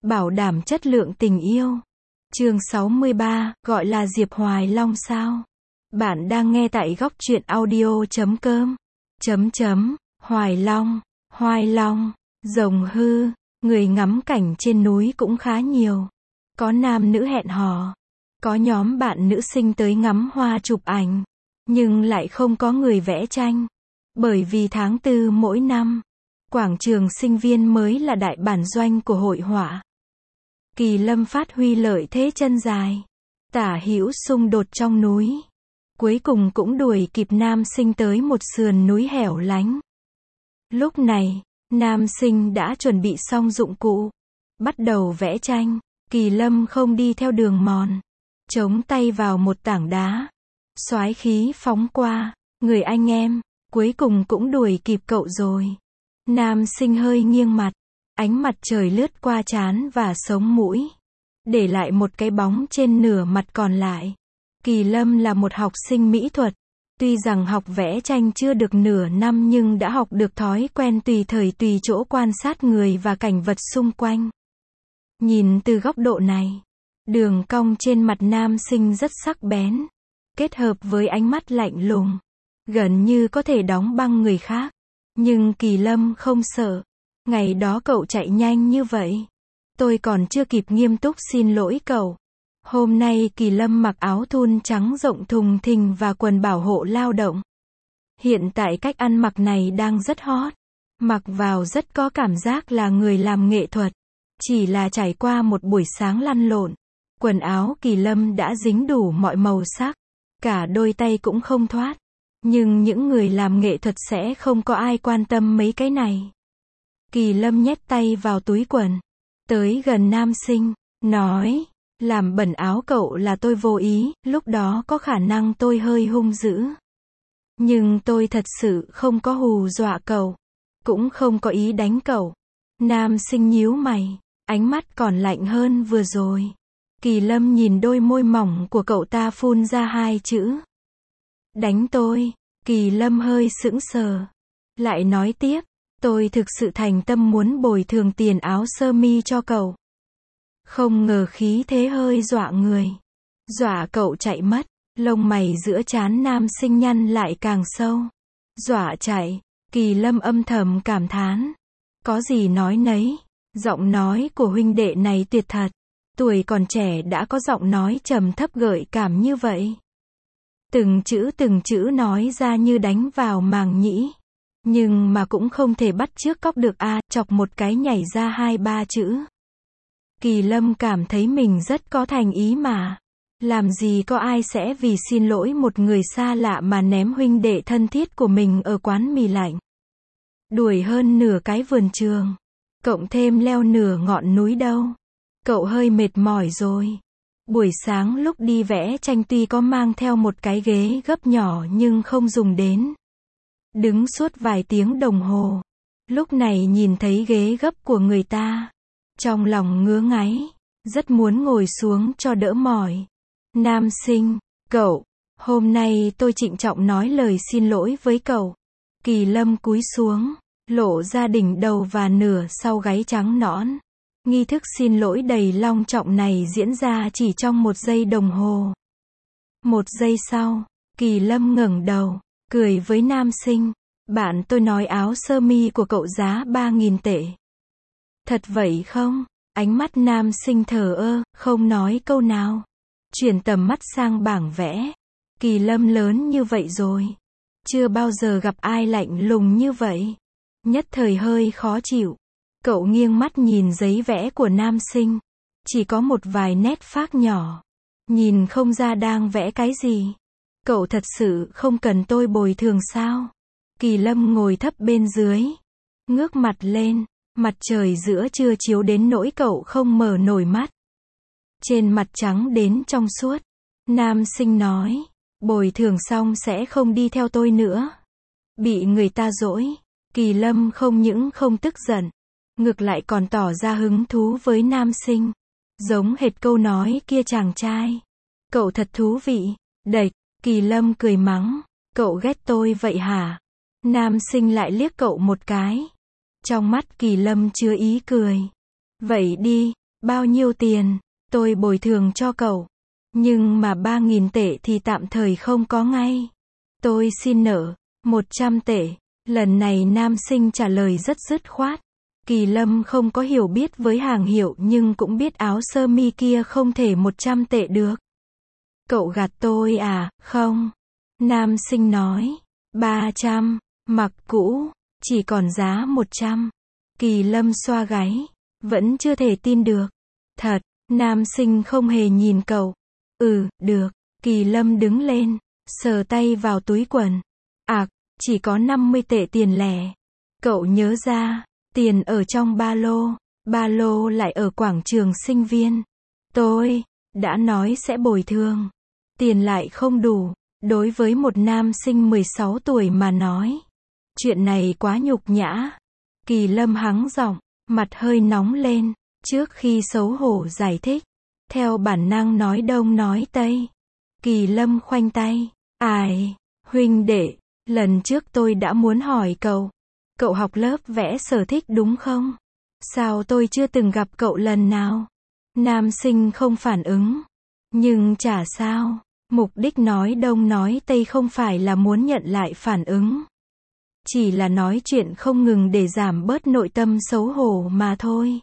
bảo đảm chất lượng tình yêu. Chương 63, gọi là Diệp Hoài Long sao? Bạn đang nghe tại góc truyện audio.com. Hoài Long, rồng hư, người ngắm cảnh trên núi cũng khá nhiều. Có nam nữ hẹn hò, có nhóm bạn nữ sinh tới ngắm hoa chụp ảnh, nhưng lại không có người vẽ tranh. Bởi vì tháng 4 mỗi năm, quảng trường sinh viên mới là đại bản doanh của hội họa. Kỳ Lâm phát huy lợi thế chân dài, tả hữu xung đột trong núi. Cuối cùng cũng đuổi kịp nam sinh tới một sườn núi hẻo lánh. Lúc này, nam sinh đã chuẩn bị xong dụng cụ, bắt đầu vẽ tranh. Kỳ Lâm không đi theo đường mòn, chống tay vào một tảng đá, soái khí phóng qua. Người anh em, cuối cùng cũng đuổi kịp cậu rồi. Nam sinh hơi nghiêng mặt, ánh mặt trời lướt qua trán và sống mũi, để lại một cái bóng trên nửa mặt còn lại. Kỳ Lâm là một học sinh mỹ thuật, tuy rằng học vẽ tranh chưa được nửa năm nhưng đã học được thói quen tùy thời tùy chỗ quan sát người và cảnh vật xung quanh. Nhìn từ góc độ này, đường cong trên mặt nam sinh rất sắc bén, kết hợp với ánh mắt lạnh lùng, gần như có thể đóng băng người khác. Nhưng Kỳ Lâm không sợ. Ngày đó cậu chạy nhanh như vậy, tôi còn chưa kịp nghiêm túc xin lỗi cậu. Hôm nay Kỳ Lâm mặc áo thun trắng rộng thùng thình và quần bảo hộ lao động. Hiện tại cách ăn mặc này đang rất hot, mặc vào rất có cảm giác là người làm nghệ thuật. Chỉ là trải qua một buổi sáng lăn lộn, quần áo Kỳ Lâm đã dính đủ mọi màu sắc, cả đôi tay cũng không thoát. Nhưng những người làm nghệ thuật sẽ không có ai quan tâm mấy cái này. Kỳ Lâm nhét tay vào túi quần, tới gần nam sinh, nói, làm bẩn áo cậu là tôi vô ý, lúc đó có khả năng tôi hơi hung dữ. Nhưng tôi thật sự không có hù dọa cậu, cũng không có ý đánh cậu. Nam sinh nhíu mày, ánh mắt còn lạnh hơn vừa rồi. Kỳ Lâm nhìn đôi môi mỏng của cậu ta phun ra hai chữ. Đánh tôi. Kỳ Lâm hơi sững sờ, lại nói tiếp, tôi thực sự thành tâm muốn bồi thường tiền áo sơ mi cho cậu. Không ngờ khí thế hơi dọa người, dọa cậu chạy mất. Lông mày giữa trán nam sinh nhăn lại càng sâu. Dọa chạy. Kỳ Lâm âm thầm cảm thán, có gì nói nấy, giọng nói của huynh đệ này tuyệt thật. Tuổi còn trẻ đã có giọng nói trầm thấp gợi cảm như vậy. Từng chữ nói ra như đánh vào màng nhĩ. Nhưng mà cũng không thể bắt chước cóc được a, chọc một cái nhảy ra 2-3 chữ. Kỳ Lâm cảm thấy mình rất có thành ý mà. Làm gì có ai sẽ vì xin lỗi một người xa lạ mà ném huynh đệ thân thiết của mình ở quán mì lạnh. Đuổi hơn nửa cái vườn trường, cộng thêm leo nửa ngọn núi đâu. Cậu hơi mệt mỏi rồi. Buổi sáng lúc đi vẽ tranh tuy có mang theo một cái ghế gấp nhỏ nhưng không dùng đến. Đứng suốt vài tiếng đồng hồ. Lúc này nhìn thấy ghế gấp của người ta, trong lòng ngứa ngáy, rất muốn ngồi xuống cho đỡ mỏi. Nam sinh, cậu, hôm nay tôi trịnh trọng nói lời xin lỗi với cậu. Kỳ Lâm cúi xuống, lộ ra đỉnh đầu và nửa sau gáy trắng nõn. Nghi thức xin lỗi đầy long trọng này diễn ra chỉ trong 1 giây đồng hồ. 1 giây sau, Kỳ Lâm ngẩng đầu, cười với nam sinh. Bạn tôi nói áo sơ mi của cậu giá 3.000 tệ. Thật vậy không? Ánh mắt nam sinh thờ ơ, không nói câu nào. Chuyển tầm mắt sang bảng vẽ. Kỳ Lâm lớn như vậy rồi, chưa bao giờ gặp ai lạnh lùng như vậy. Nhất thời hơi khó chịu. Cậu nghiêng mắt nhìn giấy vẽ của nam sinh. Chỉ có một vài nét phác nhỏ. Nhìn không ra đang vẽ cái gì. Cậu thật sự không cần tôi bồi thường sao? Kỳ Lâm ngồi thấp bên dưới, ngước mặt lên. Mặt trời giữa trưa chiếu đến nỗi cậu không mở nổi mắt. Trên mặt trắng đến trong suốt. Nam sinh nói, bồi thường xong sẽ không đi theo tôi nữa. Bị người ta dỗi. Kỳ Lâm không những không tức giận, ngược lại còn tỏ ra hứng thú với nam sinh. Giống hệt câu nói kia chàng trai. Cậu thật thú vị. Đệch. Kỳ Lâm cười mắng. Cậu ghét tôi vậy hả? Nam sinh lại liếc cậu một cái. Trong mắt Kỳ Lâm chứa ý cười. Vậy đi, Bao nhiêu tiền, tôi bồi thường cho cậu. Nhưng mà 3.000 tệ thì tạm thời không có ngay. Tôi xin nợ, 100 tệ. Lần này nam sinh trả lời rất dứt khoát. Kỳ Lâm không có hiểu biết với hàng hiệu nhưng cũng biết áo sơ mi kia không thể 100 tệ được. Cậu gạt tôi à, không. Nam sinh nói, 300, mặc cũ, chỉ còn giá 100. Kỳ Lâm xoa gáy, vẫn chưa thể tin được. Thật, nam sinh không hề nhìn cậu. Được, Kỳ Lâm đứng lên, sờ tay vào túi quần. Chỉ có 50 tệ tiền lẻ. Cậu nhớ ra, tiền ở trong ba lô lại ở quảng trường sinh viên. Tôi đã nói sẽ bồi thường. Tiền lại không đủ, đối với một nam sinh 16 tuổi mà nói. Chuyện này quá nhục nhã. Kỳ Lâm hắng giọng, mặt hơi nóng lên, trước khi xấu hổ giải thích. Theo bản năng nói đông nói tây. Kỳ Lâm khoanh tay. Huynh đệ, lần trước tôi đã muốn hỏi cậu. Cậu học lớp vẽ sở thích đúng không? Sao tôi chưa từng gặp cậu lần nào? Nam sinh không phản ứng. Nhưng chả sao. Mục đích nói đông nói tây không phải là muốn nhận lại phản ứng. Chỉ là nói chuyện không ngừng để giảm bớt nội tâm xấu hổ mà thôi.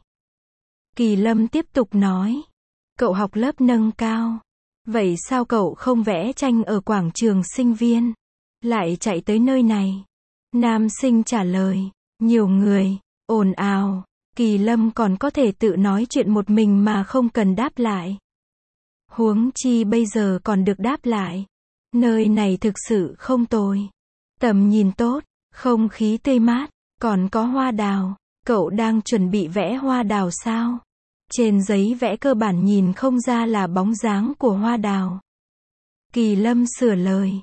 Kỳ Lâm tiếp tục nói. Cậu học lớp nâng cao. Vậy sao cậu không vẽ tranh ở quảng trường sinh viên? Lại chạy tới nơi này. Nam sinh trả lời. Nhiều người, ồn ào. Kỳ Lâm còn có thể tự nói chuyện một mình mà không cần đáp lại. Huống chi bây giờ còn được đáp lại. Nơi này thực sự không tồi. Tầm nhìn tốt, không khí tươi mát, còn có hoa đào. Cậu đang chuẩn bị vẽ hoa đào sao? Trên giấy vẽ cơ bản nhìn không ra là bóng dáng của hoa đào. Kỳ Lâm sửa lời.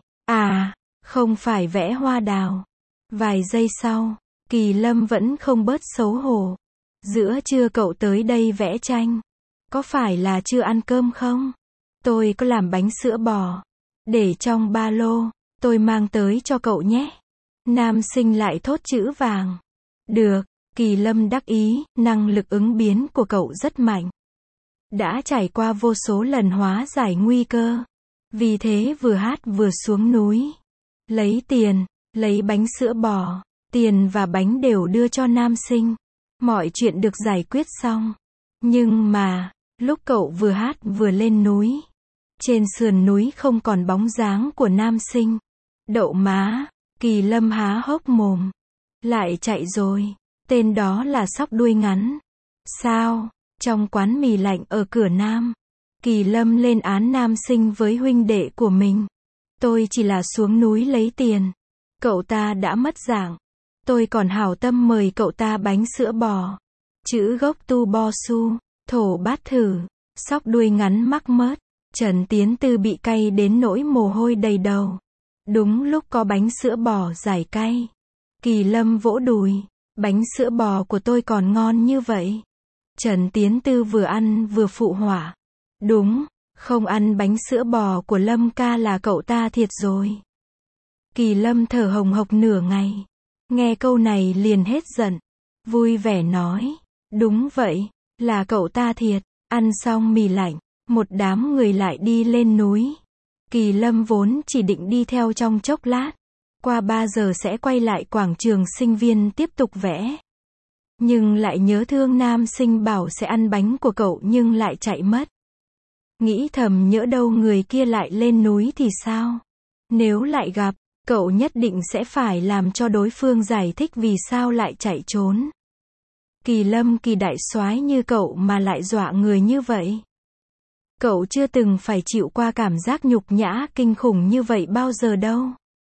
Không phải vẽ hoa đào. Vài giây sau, Kỳ Lâm vẫn không bớt xấu hổ. Giữa trưa cậu tới đây vẽ tranh. Có phải là chưa ăn cơm không? Tôi có làm bánh sữa bò. Để trong ba lô, tôi mang tới cho cậu nhé. Nam sinh lại thốt chữ vàng. Được, Kỳ Lâm đắc ý, năng lực ứng biến của cậu rất mạnh. Đã trải qua vô số lần hóa giải nguy cơ. Vì thế vừa hát vừa xuống núi. Lấy tiền, lấy bánh sữa bò, tiền và bánh đều đưa cho nam sinh. Mọi chuyện được giải quyết xong. Nhưng mà, lúc cậu vừa hát vừa lên núi, trên sườn núi không còn bóng dáng của nam sinh. Đậu má, Kỳ Lâm há hốc mồm. Lại chạy rồi, tên đó là Sóc Đuôi Ngắn. Sao? Trong quán mì lạnh ở cửa Nam, Kỳ Lâm lên án nam sinh với huynh đệ của mình. Tôi chỉ là xuống núi lấy tiền. Cậu ta đã mất dạng. Tôi còn hảo tâm mời cậu ta bánh sữa bò. Chữ gốc tu bo su, thổ bát thử. Sóc Đuôi Ngắn mắc mớt. Trần Tiến Tư bị cay đến nỗi mồ hôi đầy đầu. Đúng lúc có bánh sữa bò giải cay. Kỳ Lâm vỗ đùi. Bánh sữa bò của tôi còn ngon như vậy. Trần Tiến Tư vừa ăn vừa phụ họa. Đúng, không ăn bánh sữa bò của Lâm ca là cậu ta thiệt rồi. Kỳ Lâm thở hồng hộc nửa ngày. Nghe câu này liền hết giận. Vui vẻ nói. Đúng vậy, là cậu ta thiệt. Ăn xong mì lạnh, một đám người lại đi lên núi. Kỳ Lâm vốn chỉ định đi theo trong chốc lát. Qua 3 giờ sẽ quay lại quảng trường sinh viên tiếp tục vẽ. Nhưng lại nhớ thương nam sinh bảo sẽ ăn bánh của cậu nhưng lại chạy mất. Nghĩ thầm nhỡ đâu người kia lại lên núi thì sao? Nếu lại gặp, cậu nhất định sẽ phải làm cho đối phương giải thích vì sao lại chạy trốn. Kỳ Lâm kỳ đại soái như cậu mà lại dọa người như vậy. Cậu chưa từng phải chịu qua cảm giác nhục nhã kinh khủng như vậy bao giờ đâu.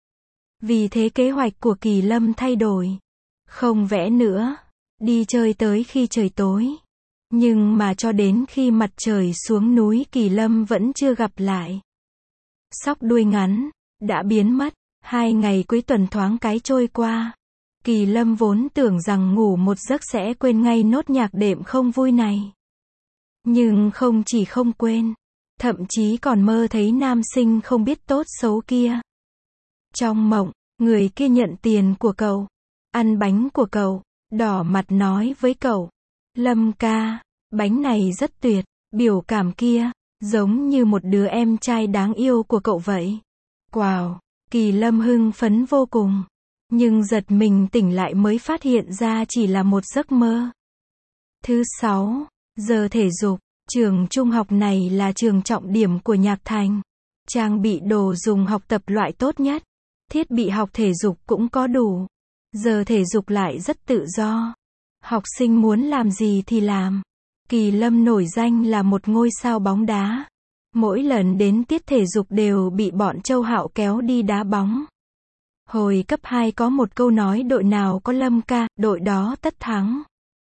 Vì thế kế hoạch của Kỳ Lâm thay đổi. Không vẽ nữa. Đi chơi tới khi trời tối. Nhưng mà cho đến khi mặt trời xuống núi Kỳ Lâm vẫn chưa gặp lại. Sóc Đuôi Ngắn đã biến mất. 2 ngày cuối tuần thoáng cái trôi qua. Kỳ Lâm vốn tưởng rằng ngủ một giấc sẽ quên ngay nốt nhạc đệm không vui này. Nhưng không chỉ không quên, thậm chí còn mơ thấy nam sinh không biết tốt xấu kia. Trong mộng, người kia nhận tiền của cậu, ăn bánh của cậu, đỏ mặt nói với cậu. Lâm ca, Bánh này rất tuyệt, biểu cảm kia, giống như một đứa em trai đáng yêu của cậu vậy. Wow, Kỳ Lâm hưng phấn vô cùng. Nhưng giật mình tỉnh lại mới phát hiện ra chỉ là một giấc mơ. Thứ 6, giờ thể dục. Trường trung học này là trường trọng điểm của Nhạc Thành. Trang bị đồ dùng học tập loại tốt nhất. Thiết bị học thể dục cũng có đủ. Giờ thể dục lại rất tự do. Học sinh muốn làm gì thì làm. Kỳ Lâm nổi danh là một ngôi sao bóng đá. Mỗi lần đến tiết thể dục đều bị bọn Châu Hạo kéo đi đá bóng. Hồi cấp 2 có một câu nói đội nào có Lâm ca, đội đó tất thắng.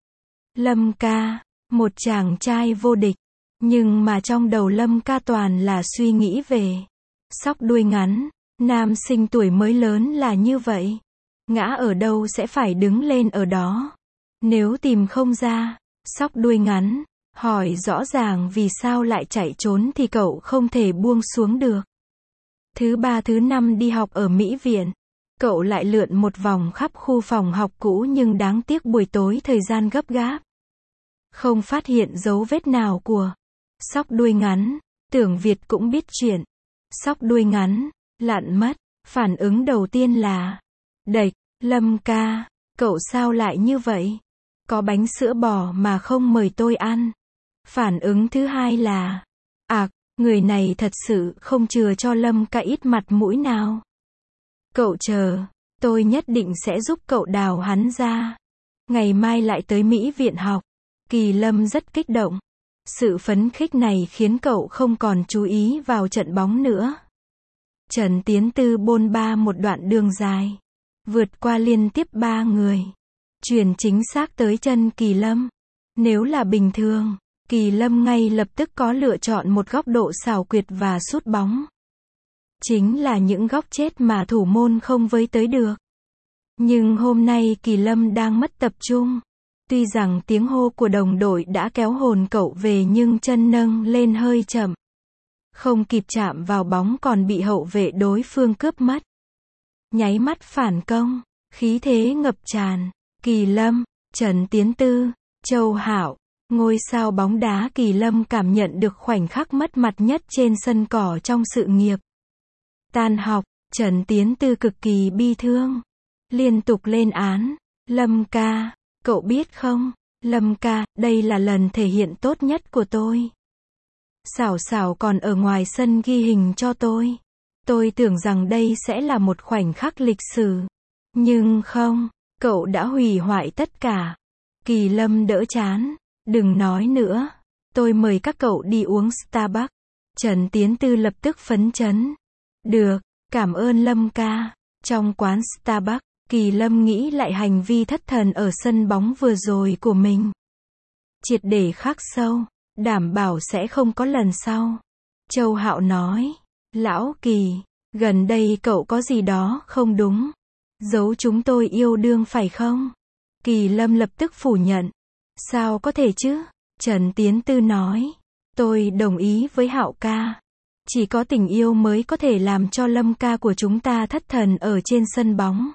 Lâm ca, một chàng trai vô địch. Nhưng mà trong đầu Lâm ca toàn là suy nghĩ về xóc đuôi ngắn. Nam sinh tuổi mới lớn là như vậy. Ngã ở đâu sẽ phải đứng lên ở đó. Nếu tìm không ra, xóc đuôi ngắn, hỏi rõ ràng vì sao lại chạy trốn thì cậu không thể buông xuống được. Thứ 3 thứ 5 đi học ở Mỹ Viện. Cậu lại lượn một vòng khắp khu phòng học cũ nhưng đáng tiếc buổi tối thời gian gấp gáp. Không phát hiện dấu vết nào của xóc đuôi ngắn. Tưởng Việt cũng biết chuyện. Xóc đuôi ngắn, lặn mất. Phản ứng đầu tiên là đệch, Lâm ca, cậu sao lại như vậy? Có bánh sữa bò mà không mời tôi ăn. Phản ứng thứ hai là người này thật sự không chừa cho Lâm ca ít mặt mũi nào. Cậu chờ, tôi nhất định sẽ giúp cậu đào hắn ra. Ngày mai lại tới Mỹ Viện học. Kỳ Lâm rất kích động. Sự phấn khích này khiến cậu không còn chú ý vào trận bóng nữa. Trần Tiến Tư bôn ba một đoạn đường dài. Vượt qua liên tiếp 3 người. Chuyền chính xác tới chân Kỳ Lâm. Nếu là bình thường, Kỳ Lâm ngay lập tức có lựa chọn một góc độ xảo quyệt và sút bóng. Chính là những góc chết mà thủ môn không với tới được. Nhưng hôm nay Kỳ Lâm đang mất tập trung. Tuy rằng tiếng hô của đồng đội đã kéo hồn cậu về nhưng chân nâng lên hơi chậm. Không kịp chạm vào bóng còn bị hậu vệ đối phương cướp mất. Nháy mắt phản công, khí thế ngập tràn. Kỳ Lâm, Trần Tiến Tư, Châu Hạo, ngôi sao bóng đá Kỳ Lâm cảm nhận được khoảnh khắc mất mặt nhất trên sân cỏ trong sự nghiệp. Tan học, Trần Tiến Tư cực kỳ bi thương. Liên tục lên án. Lâm ca, cậu biết không? Lâm ca, đây là lần thể hiện tốt nhất của tôi. Xảo xảo còn ở ngoài sân ghi hình cho tôi. Tôi tưởng rằng đây sẽ là một khoảnh khắc lịch sử. Nhưng không, cậu đã hủy hoại tất cả. Kỳ Lâm đỡ chán. Đừng nói nữa. Tôi mời các cậu đi uống Starbucks. Trần Tiến Tư lập tức phấn chấn. Được, cảm ơn Lâm ca. Trong quán Starbucks, Kỳ Lâm nghĩ lại hành vi thất thần ở sân bóng vừa rồi của mình. Triệt để khắc sâu, đảm bảo sẽ không có lần sau. Châu Hạo nói, Lão Kỳ, gần đây cậu có gì đó không đúng. Giấu chúng tôi yêu đương phải không? Kỳ Lâm lập tức phủ nhận. Sao có thể chứ? Trần Tiến Tư nói, tôi đồng ý với Hạo ca. Chỉ có tình yêu mới có thể làm cho Lâm ca của chúng ta thất thần ở trên sân bóng.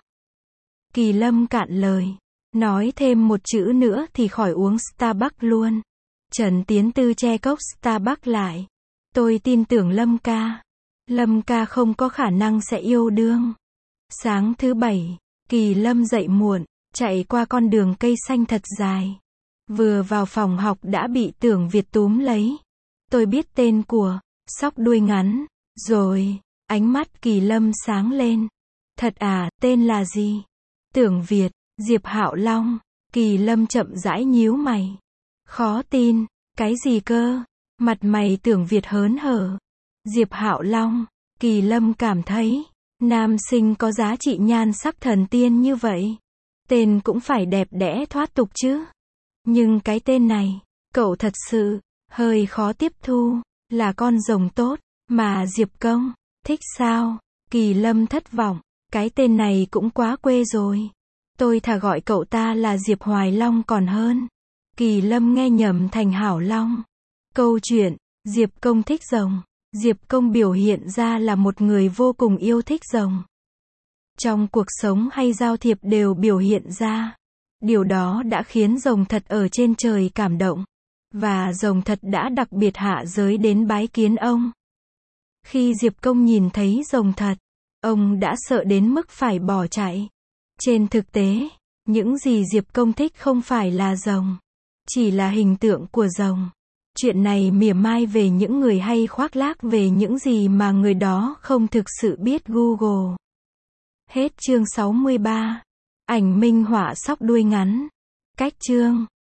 Kỳ Lâm cạn lời. Nói thêm một chữ nữa thì khỏi uống Starbucks luôn. Trần Tiến Tư che cốc Starbucks lại. Tôi tin tưởng Lâm ca. Lâm ca không có khả năng sẽ yêu đương. Sáng thứ 7, Kỳ Lâm dậy muộn, chạy qua con đường cây xanh thật dài. Vừa vào phòng học đã bị Tưởng Việt túm lấy. Tôi biết tên của xóc đuôi ngắn rồi. Ánh mắt Kỳ Lâm sáng lên. Thật à, tên là gì? Tưởng Việt, Diệp Hạo Long. Kỳ Lâm chậm rãi nhíu mày. Khó tin, cái gì cơ? Mặt mày Tưởng Việt hớn hở. Diệp Hạo Long. Kỳ Lâm cảm thấy, nam sinh có giá trị nhan sắc thần tiên như vậy. Tên cũng phải đẹp đẽ thoát tục chứ. Nhưng cái tên này, cậu thật sự, hơi khó tiếp thu, là con rồng tốt, mà Diệp Công, thích sao? Kỳ Lâm thất vọng, cái tên này cũng quá quê rồi. Tôi thà gọi cậu ta là Diệp Hoài Long còn hơn. Kỳ Lâm nghe nhầm thành Hảo Long. Câu chuyện, Diệp Công thích rồng. Diệp Công biểu hiện ra là một người vô cùng yêu thích rồng. Trong cuộc sống hay giao thiệp đều biểu hiện ra. Điều đó đã khiến rồng thật ở trên trời cảm động. Và rồng thật đã đặc biệt hạ giới đến bái kiến ông. Khi Diệp Công nhìn thấy rồng thật, ông đã sợ đến mức phải bỏ chạy. Trên thực tế, những gì Diệp Công thích không phải là rồng, chỉ là hình tượng của rồng. Chuyện này mỉa mai về những người hay khoác lác về những gì mà người đó không thực sự biết. Google. Hết chương 63. Ảnh minh họa sóc đuôi ngắn. Cách chương